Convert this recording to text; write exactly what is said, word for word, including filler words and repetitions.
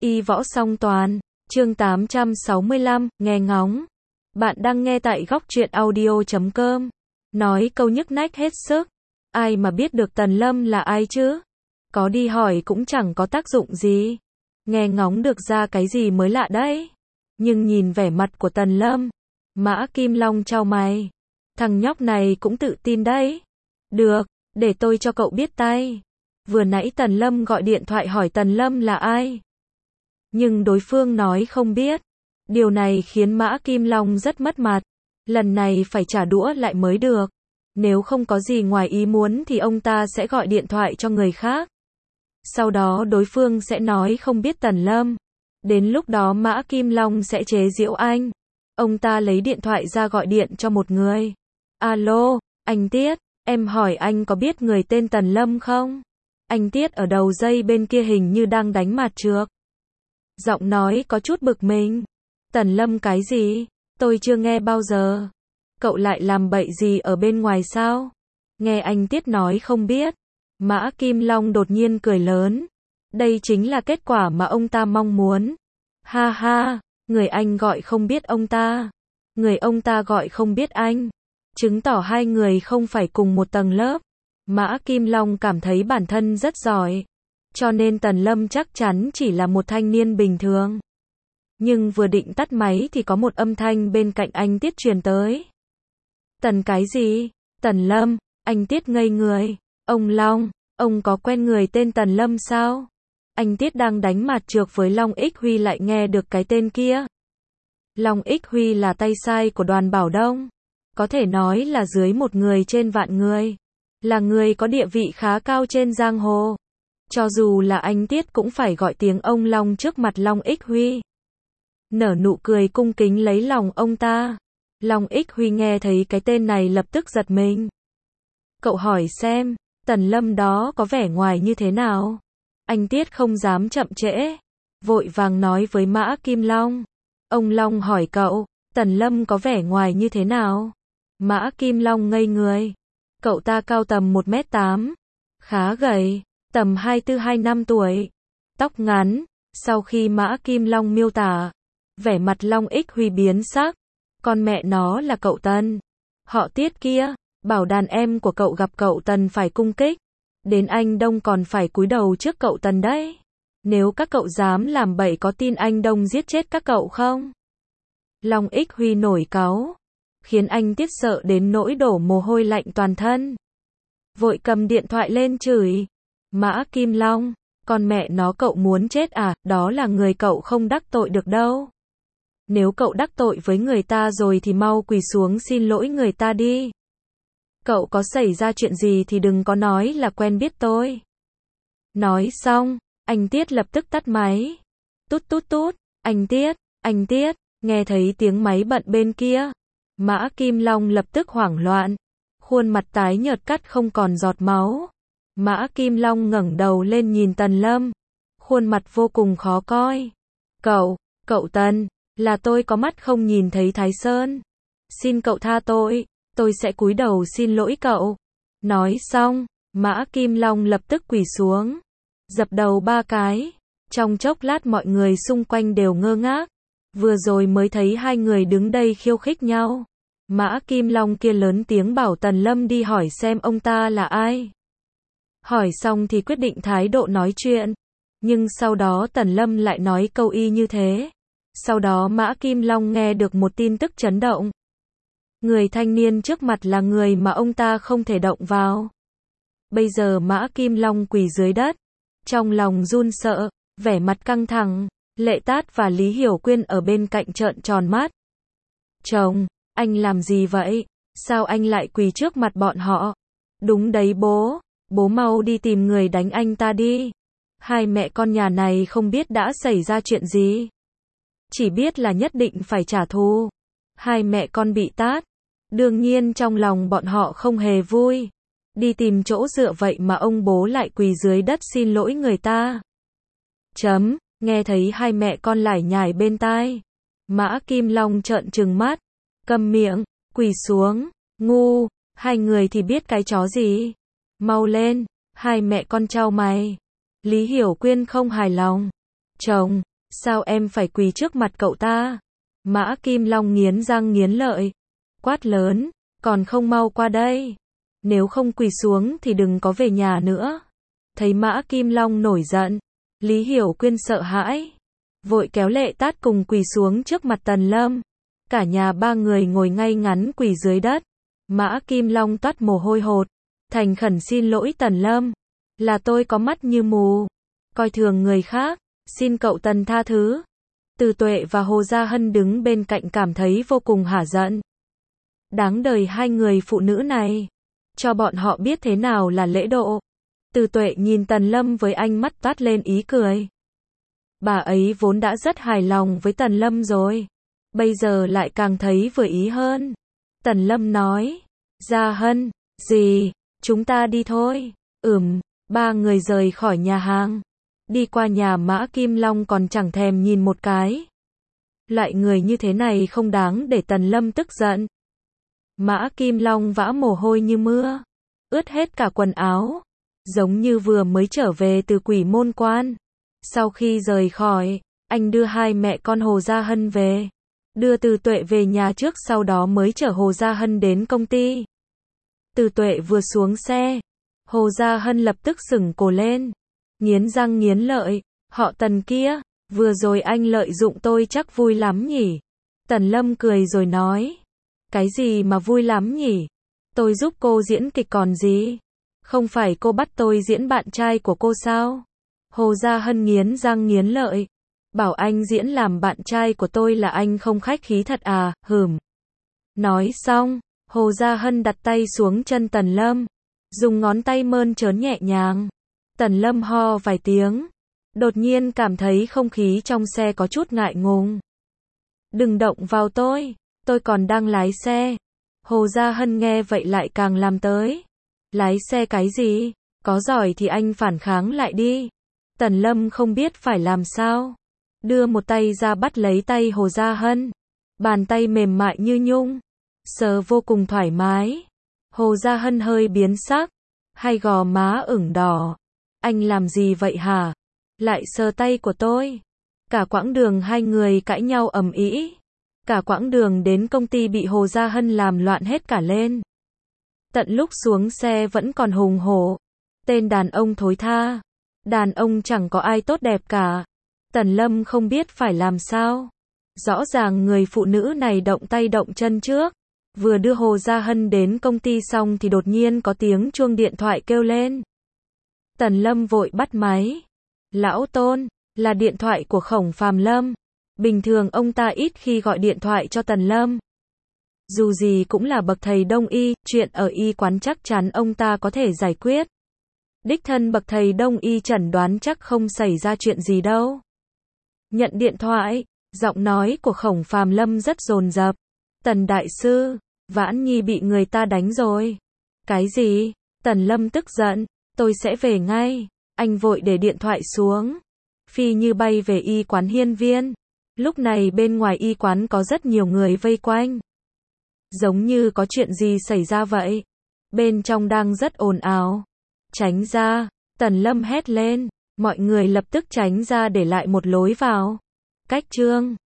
Y võ song toàn, chương tám trăm sáu mươi lăm, nghe ngóng. Bạn đang nghe tại góc truyện audio chấm com. Nói câu nhức nách hết sức. Ai mà biết được Tần Lâm là ai chứ? Có đi hỏi cũng chẳng có tác dụng gì. Nghe ngóng được ra cái gì mới lạ đấy. Nhưng nhìn vẻ mặt của Tần Lâm, Mã Kim Long chau mày. Thằng nhóc này cũng tự tin đấy. Được, để tôi cho cậu biết tay. Vừa nãy Tần Lâm gọi điện thoại hỏi Tần Lâm là ai. Nhưng đối phương nói không biết. Điều này khiến Mã Kim Long rất mất mặt. Lần này phải trả đũa lại mới được. Nếu không có gì ngoài ý muốn thì ông ta sẽ gọi điện thoại cho người khác. Sau đó đối phương sẽ nói không biết Tần Lâm. Đến lúc đó Mã Kim Long sẽ chế giễu anh. Ông ta lấy điện thoại ra gọi điện cho một người. Alo, anh Tiết, em hỏi anh có biết người tên Tần Lâm không? Anh Tiết ở đầu dây bên kia hình như đang đánh mạt trược. Giọng nói có chút bực mình. Tần Lâm cái gì? Tôi chưa nghe bao giờ. Cậu lại làm bậy gì ở bên ngoài sao? Nghe anh Tiết nói không biết. Mã Kim Long đột nhiên cười lớn. Đây chính là kết quả mà ông ta mong muốn. Ha ha, người anh gọi không biết ông ta. Người ông ta gọi không biết anh. Chứng tỏ hai người không phải cùng một tầng lớp. Mã Kim Long cảm thấy bản thân rất giỏi. Cho nên Tần Lâm chắc chắn chỉ là một thanh niên bình thường. Nhưng vừa định tắt máy thì có một âm thanh bên cạnh anh Tiết truyền tới. Tần cái gì? Tần Lâm, anh Tiết ngây người. Ông Long, ông có quen người tên Tần Lâm sao? Anh Tiết đang đánh mạt trược với Long Ích Huy lại nghe được cái tên kia. Long Ích Huy là tay sai của Đoàn Bảo Đông. Có thể nói là dưới một người trên vạn người. Là người có địa vị khá cao trên giang hồ. Cho dù là anh Tiết cũng phải gọi tiếng ông Long trước mặt Long Ích Huy. Nở nụ cười cung kính lấy lòng ông ta. Long Ích Huy nghe thấy cái tên này lập tức giật mình. Cậu hỏi xem, Tần Lâm đó có vẻ ngoài như thế nào? Anh Tiết không dám chậm trễ. Vội vàng nói với Mã Kim Long. Ông Long hỏi cậu, Tần Lâm có vẻ ngoài như thế nào? Mã Kim Long ngây người. Cậu ta cao tầm một mét tám. Khá gầy. Tầm hai mươi tư hai mươi lăm tuổi. Tóc ngắn. Sau khi Mã Kim Long miêu tả, vẻ mặt Long Ích Huy biến sắc. Con mẹ nó là cậu Tần. Họ Tiết kia. Bảo đàn em của cậu gặp cậu Tần phải cung kích. Đến anh Đông còn phải cúi đầu trước cậu Tần đấy. Nếu các cậu dám làm bậy có tin anh Đông giết chết các cậu không? Long Ích Huy nổi cáu. Khiến anh Tiết sợ đến nỗi đổ mồ hôi lạnh toàn thân. Vội cầm điện thoại lên chửi. Mã Kim Long, con mẹ nó cậu muốn chết à, đó là người cậu không đắc tội được đâu. Nếu cậu đắc tội với người ta rồi thì mau quỳ xuống xin lỗi người ta đi. Cậu có xảy ra chuyện gì thì đừng có nói là quen biết tôi. Nói xong, anh Tiết lập tức tắt máy. Tút tút tút, anh Tiết, anh Tiết, nghe thấy tiếng máy bận bên kia. Mã Kim Long lập tức hoảng loạn. Khuôn mặt tái nhợt cắt không còn giọt máu. Mã Kim Long ngẩng đầu lên nhìn Tần Lâm. Khuôn mặt vô cùng khó coi. Cậu, cậu Tần, là tôi có mắt không nhìn thấy Thái Sơn. Xin cậu tha tôi, tôi sẽ cúi đầu xin lỗi cậu. Nói xong, Mã Kim Long lập tức quỳ xuống. Dập đầu ba cái. Trong chốc lát mọi người xung quanh đều ngơ ngác. Vừa rồi mới thấy hai người đứng đây khiêu khích nhau. Mã Kim Long kia lớn tiếng bảo Tần Lâm đi hỏi xem ông ta là ai. Hỏi xong thì quyết định thái độ nói chuyện. Nhưng sau đó Tần Lâm lại nói câu y như thế. Sau đó Mã Kim Long nghe được một tin tức chấn động. Người thanh niên trước mặt là người mà ông ta không thể động vào. Bây giờ Mã Kim Long quỳ dưới đất. Trong lòng run sợ, vẻ mặt căng thẳng. Lệ Tát và Lý Hiểu Quyên ở bên cạnh trợn tròn mắt. Chồng, anh làm gì vậy? Sao anh lại quỳ trước mặt bọn họ? Đúng đấy bố, bố mau đi tìm người đánh anh ta đi. Hai mẹ con nhà này không biết đã xảy ra chuyện gì. Chỉ biết là nhất định phải trả thù. Hai mẹ con bị tát. Đương nhiên trong lòng bọn họ không hề vui. Đi tìm chỗ dựa vậy mà ông bố lại quỳ dưới đất xin lỗi người ta. Chấm. Nghe thấy hai mẹ con lải nhải bên tai. Mã Kim Long trợn trừng mắt. Câm miệng, quỳ xuống, ngu, hai người thì biết cái chó gì. Mau lên, hai mẹ con chau mày. Lý Hiểu Quyên không hài lòng. Chồng, Sao em phải quỳ trước mặt cậu ta? Mã Kim Long nghiến răng nghiến lợi, quát lớn, còn không mau qua đây. Nếu không quỳ xuống thì đừng có về nhà nữa. Thấy Mã Kim Long nổi giận, Lý Hiểu Quyên sợ hãi, vội kéo Lệ Tát cùng quỳ xuống trước mặt Tần Lâm. Cả nhà ba người ngồi ngay ngắn quỳ dưới đất. Mã Kim Long toát mồ hôi hột, thành khẩn xin lỗi Tần Lâm. Là tôi có mắt như mù, coi thường người khác, xin cậu Tần tha thứ. Từ Tuệ và Hồ Gia Hân đứng bên cạnh cảm thấy vô cùng hả giận. Đáng đời hai người phụ nữ này, cho bọn họ biết thế nào là lễ độ. Từ Tuệ nhìn Tần Lâm với ánh mắt toát lên ý cười. Bà ấy vốn đã rất hài lòng với Tần Lâm rồi, bây giờ lại càng thấy vừa ý hơn. Tần Lâm nói, Gia Hân, gì, chúng ta đi thôi. Ừm, ba người rời khỏi nhà hàng, đi qua nhà Mã Kim Long còn chẳng thèm nhìn một cái. Loại người như thế này không đáng để Tần Lâm tức giận. Mã Kim Long vã mồ hôi như mưa, ướt hết cả quần áo, giống như vừa mới trở về từ Quỷ Môn Quan. Sau khi rời khỏi, anh đưa hai mẹ con Hồ Gia Hân về, đưa Từ Tuệ về nhà trước, sau đó mới chở Hồ Gia Hân đến công ty. Từ Tuệ vừa xuống xe, Hồ Gia Hân lập tức sững cổ lên, nghiến răng nghiến lợi, họ Tần kia, vừa rồi anh lợi dụng tôi chắc vui lắm nhỉ. Tần Lâm cười rồi nói, cái gì mà vui lắm nhỉ, tôi giúp cô diễn kịch còn gì, không phải cô bắt tôi diễn bạn trai của cô sao? Hồ Gia Hân nghiến răng nghiến lợi, bảo anh diễn làm bạn trai của tôi là anh không khách khí thật à, hừm. Nói xong, Hồ Gia Hân đặt tay xuống chân Tần Lâm, dùng ngón tay mơn trớn nhẹ nhàng. Tần Lâm ho vài tiếng, đột nhiên cảm thấy không khí trong xe có chút ngại ngùng. Đừng động vào tôi, tôi còn đang lái xe. Hồ Gia Hân nghe vậy lại càng làm tới. Lái xe cái gì? Có giỏi thì anh phản kháng lại đi. Tần Lâm không biết phải làm sao, đưa một tay ra bắt lấy tay Hồ Gia Hân. Bàn tay mềm mại như nhung, sờ vô cùng thoải mái. Hồ Gia Hân hơi biến sắc, hai gò má ửng đỏ. Anh làm gì vậy hả? Lại sờ tay của tôi. Cả quãng đường hai người cãi nhau ầm ĩ. Cả quãng đường đến công ty bị Hồ Gia Hân làm loạn hết cả lên. Tận lúc xuống xe vẫn còn hùng hổ. Tên đàn ông thối tha. Đàn ông chẳng có ai tốt đẹp cả. Tần Lâm không biết phải làm sao. Rõ ràng người phụ nữ này động tay động chân trước. Vừa đưa Hồ Gia Hân đến công ty xong thì đột nhiên có tiếng chuông điện thoại kêu lên. Tần Lâm vội bắt máy. Lão Tôn, là điện thoại của Khổng Phàm Lâm. Bình thường ông ta ít khi gọi điện thoại cho Tần Lâm. Dù gì cũng là bậc thầy đông y, chuyện ở y quán chắc chắn ông ta có thể giải quyết. Đích thân bậc thầy đông y chẩn đoán chắc không xảy ra chuyện gì đâu. Nhận điện thoại, giọng nói của Khổng Phàm Lâm rất dồn dập. Tần đại sư, Vãn Nhi bị người ta đánh rồi. Cái gì? Tần Lâm tức giận, tôi sẽ về ngay. Anh vội để điện thoại xuống, phi như bay về y quán Hiên Viên. Lúc này bên ngoài y quán có rất nhiều người vây quanh, giống như có chuyện gì xảy ra vậy. Bên trong đang rất ồn ào. Tránh ra, Tần Lâm hét lên, mọi người lập tức tránh ra để lại một lối vào. Cách chương